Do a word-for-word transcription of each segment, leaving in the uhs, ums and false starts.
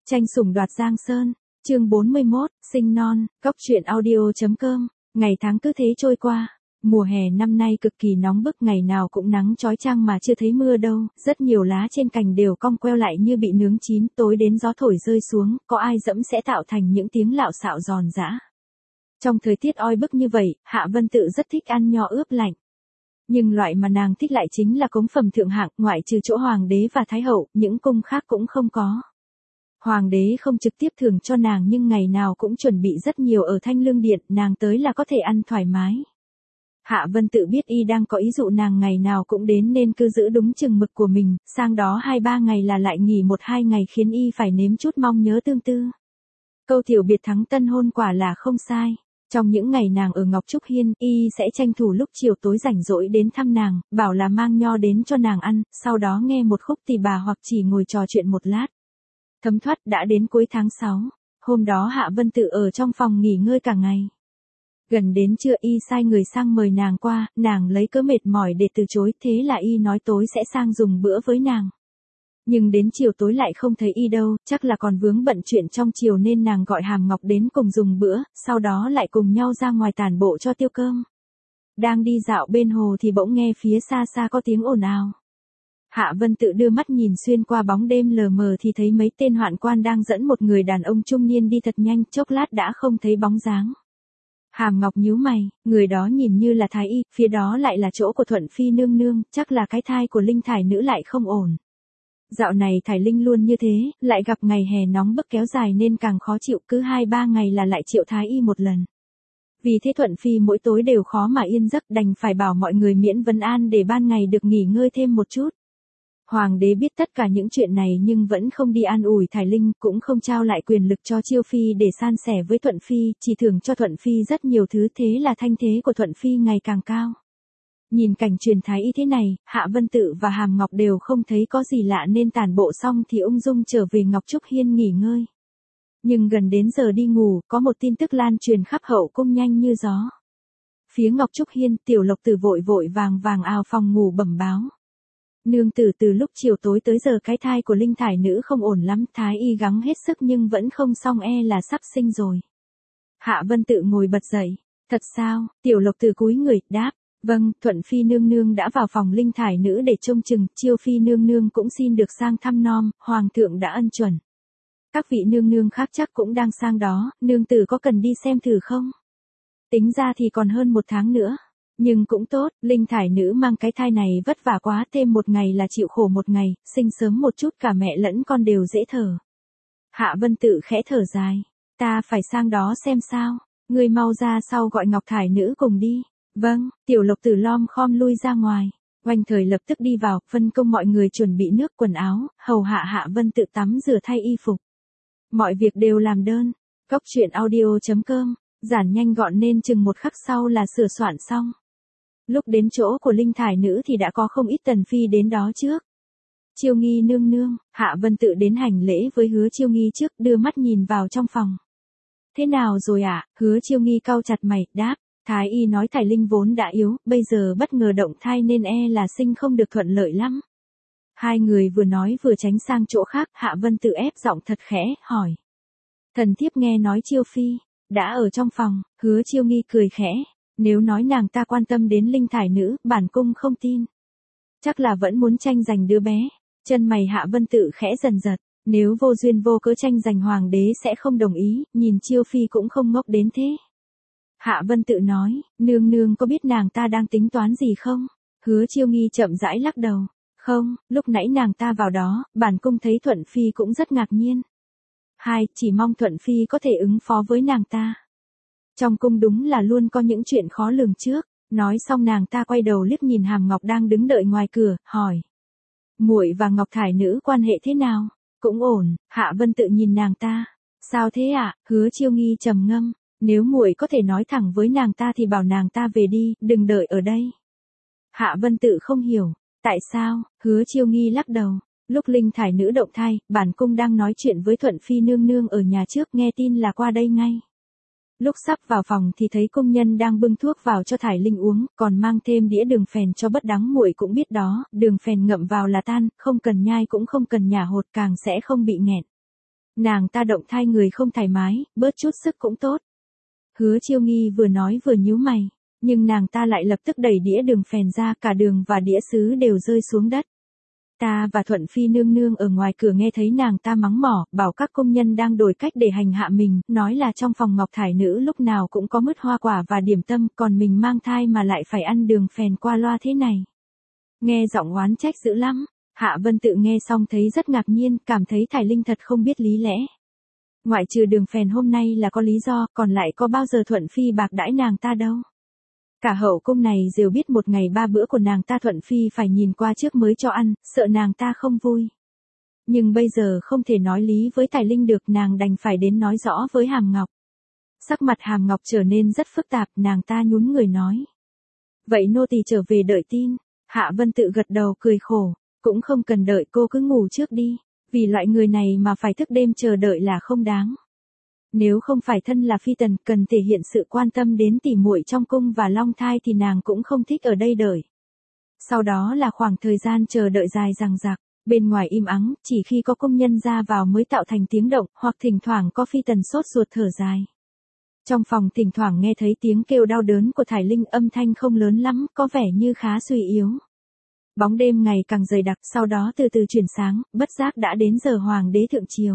Tranh sủng đoạt Giang Sơn, chương bốn mươi mốt, sinh non, cóc truyện audio.com, ngày tháng cứ thế trôi qua. Mùa hè năm nay cực kỳ nóng bức, ngày nào cũng nắng chói chang mà chưa thấy mưa đâu, rất nhiều lá trên cành đều cong queo lại như bị nướng chín, tối đến gió thổi rơi xuống, có ai dẫm sẽ tạo thành những tiếng lạo xạo giòn giã. Trong thời tiết oi bức như vậy, Hạ Vân Tự rất thích ăn nho ướp lạnh. Nhưng loại mà nàng thích lại chính là cống phẩm thượng hạng, ngoại trừ chỗ hoàng đế và thái hậu, những cung khác cũng không có. Hoàng đế không trực tiếp thưởng cho nàng nhưng ngày nào cũng chuẩn bị rất nhiều ở Thanh Lương Điện, nàng tới là có thể ăn thoải mái. Hạ Vân Tự biết y đang có ý dụ nàng ngày nào cũng đến nên cứ giữ đúng chừng mực của mình, sang đó hai ba ngày là lại nghỉ một hai ngày khiến y phải nếm chút mong nhớ tương tư. Câu tiểu biệt thắng tân hôn quả là không sai. Trong những ngày nàng ở Ngọc Trúc Hiên, y sẽ tranh thủ lúc chiều tối rảnh rỗi đến thăm nàng, bảo là mang nho đến cho nàng ăn, sau đó nghe một khúc tỳ bà hoặc chỉ ngồi trò chuyện một lát. Thấm thoát đã đến cuối tháng sáu, hôm đó Hạ Vân Tự ở trong phòng nghỉ ngơi cả ngày. Gần đến trưa y sai người sang mời nàng qua, nàng lấy cớ mệt mỏi để từ chối, thế là y nói tối sẽ sang dùng bữa với nàng. Nhưng đến chiều tối lại không thấy y đâu, chắc là còn vướng bận chuyện trong chiều nên nàng gọi Hàm Ngọc đến cùng dùng bữa, sau đó lại cùng nhau ra ngoài tản bộ cho tiêu cơm. Đang đi dạo bên hồ thì bỗng nghe phía xa xa có tiếng ồn ào. Hạ Vân Tự đưa mắt nhìn xuyên qua bóng đêm lờ mờ thì thấy mấy tên hoạn quan đang dẫn một người đàn ông trung niên đi thật nhanh, chốc lát đã không thấy bóng dáng. Hàm Ngọc nhíu mày, người đó nhìn như là thái y, phía đó lại là chỗ của Thuận Phi nương nương, chắc là cái thai của Linh Thải nữ lại không ổn. Dạo này Thải Linh luôn như thế, lại gặp ngày hè nóng bức kéo dài nên càng khó chịu, cứ hai ba ngày là lại triệu thái y một lần. Vì thế Thuận Phi mỗi tối đều khó mà yên giấc, đành phải bảo mọi người miễn vấn an để ban ngày được nghỉ ngơi thêm một chút. Hoàng đế biết tất cả những chuyện này nhưng vẫn không đi an ủi Thải Linh, cũng không trao lại quyền lực cho Chiêu Phi để san sẻ với Thuận Phi, chỉ thưởng cho Thuận Phi rất nhiều thứ, thế là thanh thế của Thuận Phi ngày càng cao. Nhìn cảnh truyền thái y thế này, Hạ Vân Tự và Hàm Ngọc đều không thấy có gì lạ nên tản bộ xong thì ung dung trở về Ngọc Trúc Hiên nghỉ ngơi. Nhưng gần đến giờ đi ngủ, có một tin tức lan truyền khắp hậu cung nhanh như gió. Phía Ngọc Trúc Hiên, Tiểu Lộc Tử vội vội vàng vàng ào phòng ngủ bẩm báo. Nương tử, từ lúc chiều tối tới giờ cái thai của Linh Thải nữ không ổn lắm, thái y gắng hết sức nhưng vẫn không xong, e là sắp sinh rồi. Hạ Vân Tự ngồi bật dậy. Thật sao? Tiểu Lộc Tử cúi người, đáp. Vâng, Thuận Phi nương nương đã vào phòng Linh Thải nữ để trông chừng, Chiêu Phi nương nương cũng xin được sang thăm nom, hoàng thượng đã ân chuẩn. Các vị nương nương khác chắc cũng đang sang đó, nương tử có cần đi xem thử không? Tính ra thì còn hơn một tháng nữa. Nhưng cũng tốt, Linh Thải nữ mang cái thai này vất vả quá, thêm một ngày là chịu khổ một ngày, sinh sớm một chút cả mẹ lẫn con đều dễ thở. Hạ Vân Tự khẽ thở dài, ta phải sang đó xem sao, ngươi mau ra sau gọi Ngọc Thải nữ cùng đi. Vâng, Tiểu Lộc Tử lom khom lui ra ngoài, Oanh Thời lập tức đi vào, phân công mọi người chuẩn bị nước quần áo, hầu hạ Hạ Vân Tự tắm rửa thay y phục. Mọi việc đều làm đơn, cóc truyện audio.com, giản nhanh gọn nên chừng một khắc sau là sửa soạn xong. Lúc đến chỗ của Linh Thải nữ thì đã có không ít tần phi đến đó trước. Chiêu Nghi nương nương, Hạ Vân Tự đến hành lễ với Hứa Chiêu Nghi trước, đưa mắt nhìn vào trong phòng. Thế nào rồi ạ? À? Hứa Chiêu Nghi cau chặt mày, đáp. Thái y nói Thải Linh vốn đã yếu, bây giờ bất ngờ động thai nên e là sinh không được thuận lợi lắm. Hai người vừa nói vừa tránh sang chỗ khác, Hạ Vân Tự ép giọng thật khẽ, hỏi. Thần thiếp nghe nói Chiêu Phi đã ở trong phòng. Hứa Chiêu Nghi cười khẽ. Nếu nói nàng ta quan tâm đến Linh Thải nữ, bản cung không tin. Chắc là vẫn muốn tranh giành đứa bé. Chân mày Hạ Vân Tự khẽ dần giật. Nếu vô duyên vô cớ tranh giành hoàng đế sẽ không đồng ý, nhìn Chiêu Phi cũng không ngốc đến thế. Hạ Vân Tự nói, nương nương có biết nàng ta đang tính toán gì không? Hứa Chiêu Nghi chậm rãi lắc đầu. Không, lúc nãy nàng ta vào đó, bản cung thấy Thuận Phi cũng rất ngạc nhiên. Hai, chỉ mong Thuận Phi có thể ứng phó với nàng ta. Trong cung đúng là luôn có những chuyện khó lường trước. Nói xong nàng ta quay đầu liếc nhìn Hàm Ngọc đang đứng đợi ngoài cửa, hỏi. Muội và Ngọc Thải nữ quan hệ thế nào? Cũng ổn. Hạ Vân Tự nhìn nàng ta. Sao thế ạ? À? Hứa Chiêu Nghi trầm ngâm. Nếu muội có thể nói thẳng với nàng ta thì bảo nàng ta về đi, đừng đợi ở đây. Hạ Vân Tự không hiểu. Tại sao? Hứa Chiêu Nghi lắc đầu. Lúc Linh Thải nữ động thai, bản cung đang nói chuyện với Thuận Phi nương nương ở nhà trước, nghe tin là qua đây ngay. Lúc sắp vào phòng thì thấy công nhân đang bưng thuốc vào cho Thải Linh uống, còn mang thêm đĩa đường phèn cho bất đắng, muội cũng biết đó, đường phèn ngậm vào là tan, không cần nhai cũng không cần nhả hột, càng sẽ không bị nghẹn. Nàng ta động thai người không thoải mái, bớt chút sức cũng tốt. Hứa Chiêu Nghi vừa nói vừa nhíu mày, nhưng nàng ta lại lập tức đẩy đĩa đường phèn ra, cả đường và đĩa sứ đều rơi xuống đất. Ta và Thuận Phi nương nương ở ngoài cửa nghe thấy nàng ta mắng mỏ, bảo các công nhân đang đổi cách để hành hạ mình, nói là trong phòng Ngọc Thải Nữ lúc nào cũng có mứt hoa quả và điểm tâm, còn mình mang thai mà lại phải ăn đường phèn qua loa thế này. Nghe giọng oán trách dữ lắm. Hạ Vân Tự nghe xong thấy rất ngạc nhiên, cảm thấy Thải Linh thật không biết lý lẽ. Ngoại trừ đường phèn hôm nay là có lý do, còn lại có bao giờ Thuận Phi bạc đãi nàng ta đâu. Cả hậu cung này đều biết một ngày ba bữa của nàng ta Thuận Phi phải nhìn qua trước mới cho ăn, sợ nàng ta không vui. Nhưng bây giờ không thể nói lý với Thải Linh được, nàng đành phải đến nói rõ với Hàm Ngọc. Sắc mặt Hàm Ngọc trở nên rất phức tạp, nàng ta nhún người nói. Vậy nô tỳ trở về đợi tin. Hạ Vân Tự gật đầu cười khổ, cũng không cần đợi, cô cứ ngủ trước đi, vì loại người này mà phải thức đêm chờ đợi là không đáng. Nếu không phải thân là phi tần cần thể hiện sự quan tâm đến tỉ muội trong cung và long thai thì nàng cũng không thích ở đây đợi. Sau đó là khoảng thời gian chờ đợi dài dằng dặc, bên ngoài im ắng, chỉ khi có công nhân ra vào mới tạo thành tiếng động, hoặc thỉnh thoảng có phi tần sốt ruột thở dài. Trong phòng thỉnh thoảng nghe thấy tiếng kêu đau đớn của Thải Linh, âm thanh không lớn lắm, có vẻ như khá suy yếu. Bóng đêm ngày càng dày đặc, sau đó từ từ chuyển sáng, bất giác đã đến giờ hoàng đế thượng triều.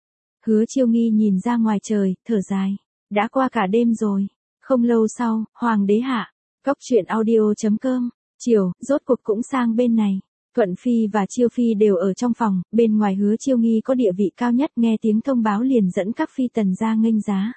Hứa Chiêu Nghi nhìn ra ngoài trời, thở dài. Đã qua cả đêm rồi. Không lâu sau, hoàng đế hạ. Cóc truyện audio chấm com. Chiều, rốt cuộc cũng sang bên này. Thuận Phi và Chiêu Phi đều ở trong phòng, bên ngoài Hứa Chiêu Nghi có địa vị cao nhất, nghe tiếng thông báo liền dẫn các phi tần ra nghênh giá.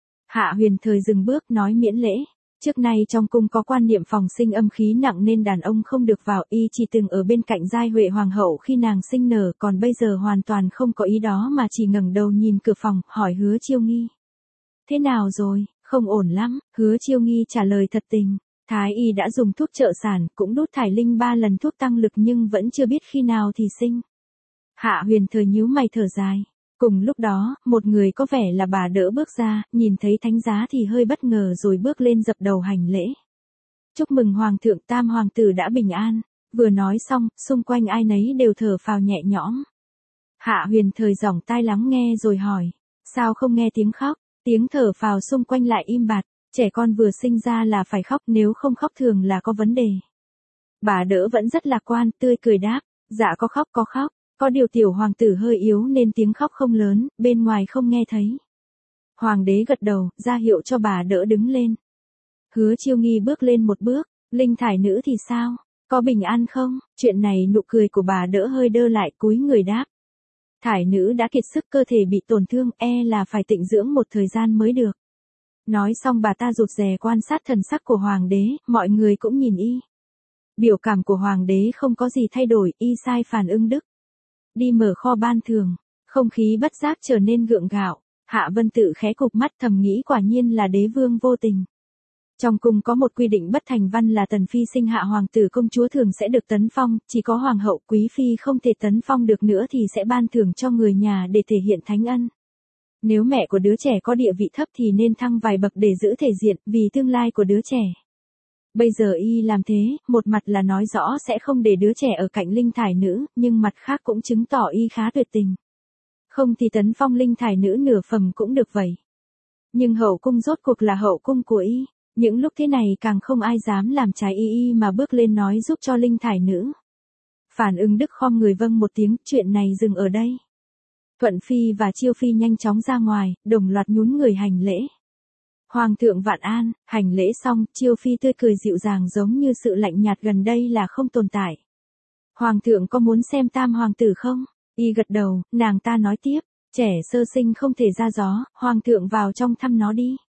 Hạ Huyền Thời dừng bước nói miễn lễ. Trước nay trong cung có quan niệm phòng sinh âm khí nặng nên đàn ông không được vào, y chỉ từng ở bên cạnh Giai Huệ hoàng hậu khi nàng sinh nở, còn bây giờ hoàn toàn không có ý đó mà chỉ ngẩng đầu nhìn cửa phòng, hỏi Hứa Chiêu Nghi. Thế nào rồi, không ổn lắm, Hứa Chiêu Nghi trả lời thật tình. Thái y đã dùng thuốc trợ sản, cũng đút Thải Linh ba lần thuốc tăng lực nhưng vẫn chưa biết khi nào thì sinh. Hạ Huyền Thời nhíu mày thở dài. Cùng lúc đó, một người có vẻ là bà đỡ bước ra, nhìn thấy thánh giá thì hơi bất ngờ rồi bước lên dập đầu hành lễ. Chúc mừng Hoàng thượng, tam hoàng tử đã bình an. Vừa nói xong, xung quanh ai nấy đều thở phào nhẹ nhõm. Hạ Huyền Thời giỏng tai lắng nghe rồi hỏi. Sao không nghe tiếng khóc? Tiếng thở phào xung quanh lại im bặt. Trẻ con vừa sinh ra là phải khóc, nếu không khóc thường là có vấn đề. Bà đỡ vẫn rất lạc quan, tươi cười đáp. Dạ có khóc có khóc. Có điều tiểu hoàng tử hơi yếu nên tiếng khóc không lớn, bên ngoài không nghe thấy. Hoàng đế gật đầu, ra hiệu cho bà đỡ đứng lên. Hứa Chiêu Nghi bước lên một bước. Linh Thải Nữ thì sao? Có bình an không? Chuyện này nụ cười của bà đỡ hơi đơ lại, cúi người đáp. Thải Nữ đã kiệt sức, cơ thể bị tổn thương, e là phải tịnh dưỡng một thời gian mới được. Nói xong bà ta rụt rè quan sát thần sắc của hoàng đế, mọi người cũng nhìn y. Biểu cảm của hoàng đế không có gì thay đổi, y sai phản ưng đức. Đi mở kho ban thường, không khí bất giác trở nên gượng gạo. Hạ Vân Tự khẽ cụp mắt thầm nghĩ quả nhiên là đế vương vô tình. Trong cung có một quy định bất thành văn là tần phi sinh hạ hoàng tử công chúa thường sẽ được tấn phong, chỉ có hoàng hậu quý phi không thể tấn phong được nữa thì sẽ ban thưởng cho người nhà để thể hiện thánh ân. Nếu mẹ của đứa trẻ có địa vị thấp thì nên thăng vài bậc để giữ thể diện, vì tương lai của đứa trẻ. Bây giờ y làm thế, một mặt là nói rõ sẽ không để đứa trẻ ở cạnh Linh Thải Nữ, nhưng mặt khác cũng chứng tỏ y khá tuyệt tình. Không thì tấn phong Linh Thải Nữ nửa phẩm cũng được vậy. Nhưng hậu cung rốt cuộc là hậu cung của y, những lúc thế này càng không ai dám làm trái y y mà bước lên nói giúp cho Linh Thải Nữ. Phản ứng đức khom người vâng một tiếng, chuyện này dừng ở đây. Thuận Phi và Chiêu Phi nhanh chóng ra ngoài, đồng loạt nhún người hành lễ. Hoàng thượng vạn an, hành lễ xong, Chiêu Phi tươi cười dịu dàng giống như sự lạnh nhạt gần đây là không tồn tại. Hoàng thượng có muốn xem tam hoàng tử không? Y gật đầu, nàng ta nói tiếp, trẻ sơ sinh không thể ra gió, hoàng thượng vào trong thăm nó đi.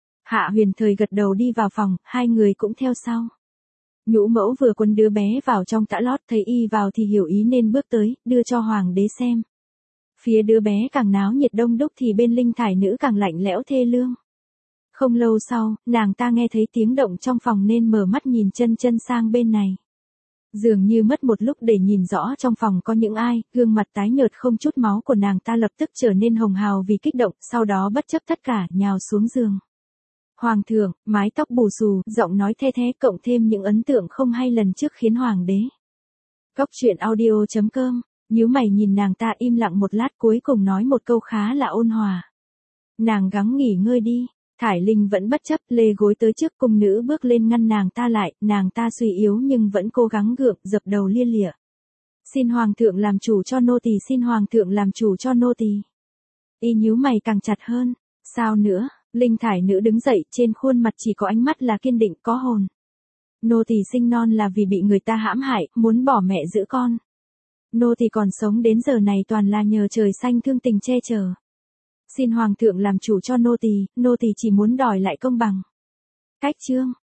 Hạ Huyền Thời gật đầu đi vào phòng, hai người cũng theo sau. Nhũ mẫu vừa quấn đứa bé vào trong tã lót, thấy y vào thì hiểu ý nên bước tới, đưa cho hoàng đế xem. Phía đứa bé càng náo nhiệt đông đúc thì bên Linh Thải Nữ càng lạnh lẽo thê lương. Không lâu sau, nàng ta nghe thấy tiếng động trong phòng nên mở mắt nhìn chân chân sang bên này. Dường như mất một lúc để nhìn rõ trong phòng có những ai, gương mặt tái nhợt không chút máu của nàng ta lập tức trở nên hồng hào vì kích động, sau đó bất chấp tất cả, nhào xuống giường. Hoàng thượng, mái tóc bù xù, giọng nói the thé cộng thêm những ấn tượng không hay lần trước khiến hoàng đế. Cóc truyện audio chấm com Nhíu mày nhìn nàng ta im lặng một lát cuối cùng nói một câu khá là ôn hòa. Nàng gắng nghỉ ngơi đi. Thải Linh vẫn bất chấp lê gối tới trước cung nữ bước lên ngăn nàng ta lại, nàng ta suy yếu nhưng vẫn cố gắng gượng dập đầu lia lịa. Xin hoàng thượng làm chủ cho nô tỳ, xin hoàng thượng làm chủ cho nô tỳ. Y nhíu mày càng chặt hơn. Sao nữa? Linh Thải nữ đứng dậy, trên khuôn mặt chỉ có ánh mắt là kiên định có hồn. Nô tỳ sinh non là vì bị người ta hãm hại, muốn bỏ mẹ giữ con. Nô tỳ còn sống đến giờ này toàn là nhờ trời xanh thương tình che chở. Xin hoàng thượng làm chủ cho nô tỳ, nô tỳ chỉ muốn đòi lại công bằng. Cách chương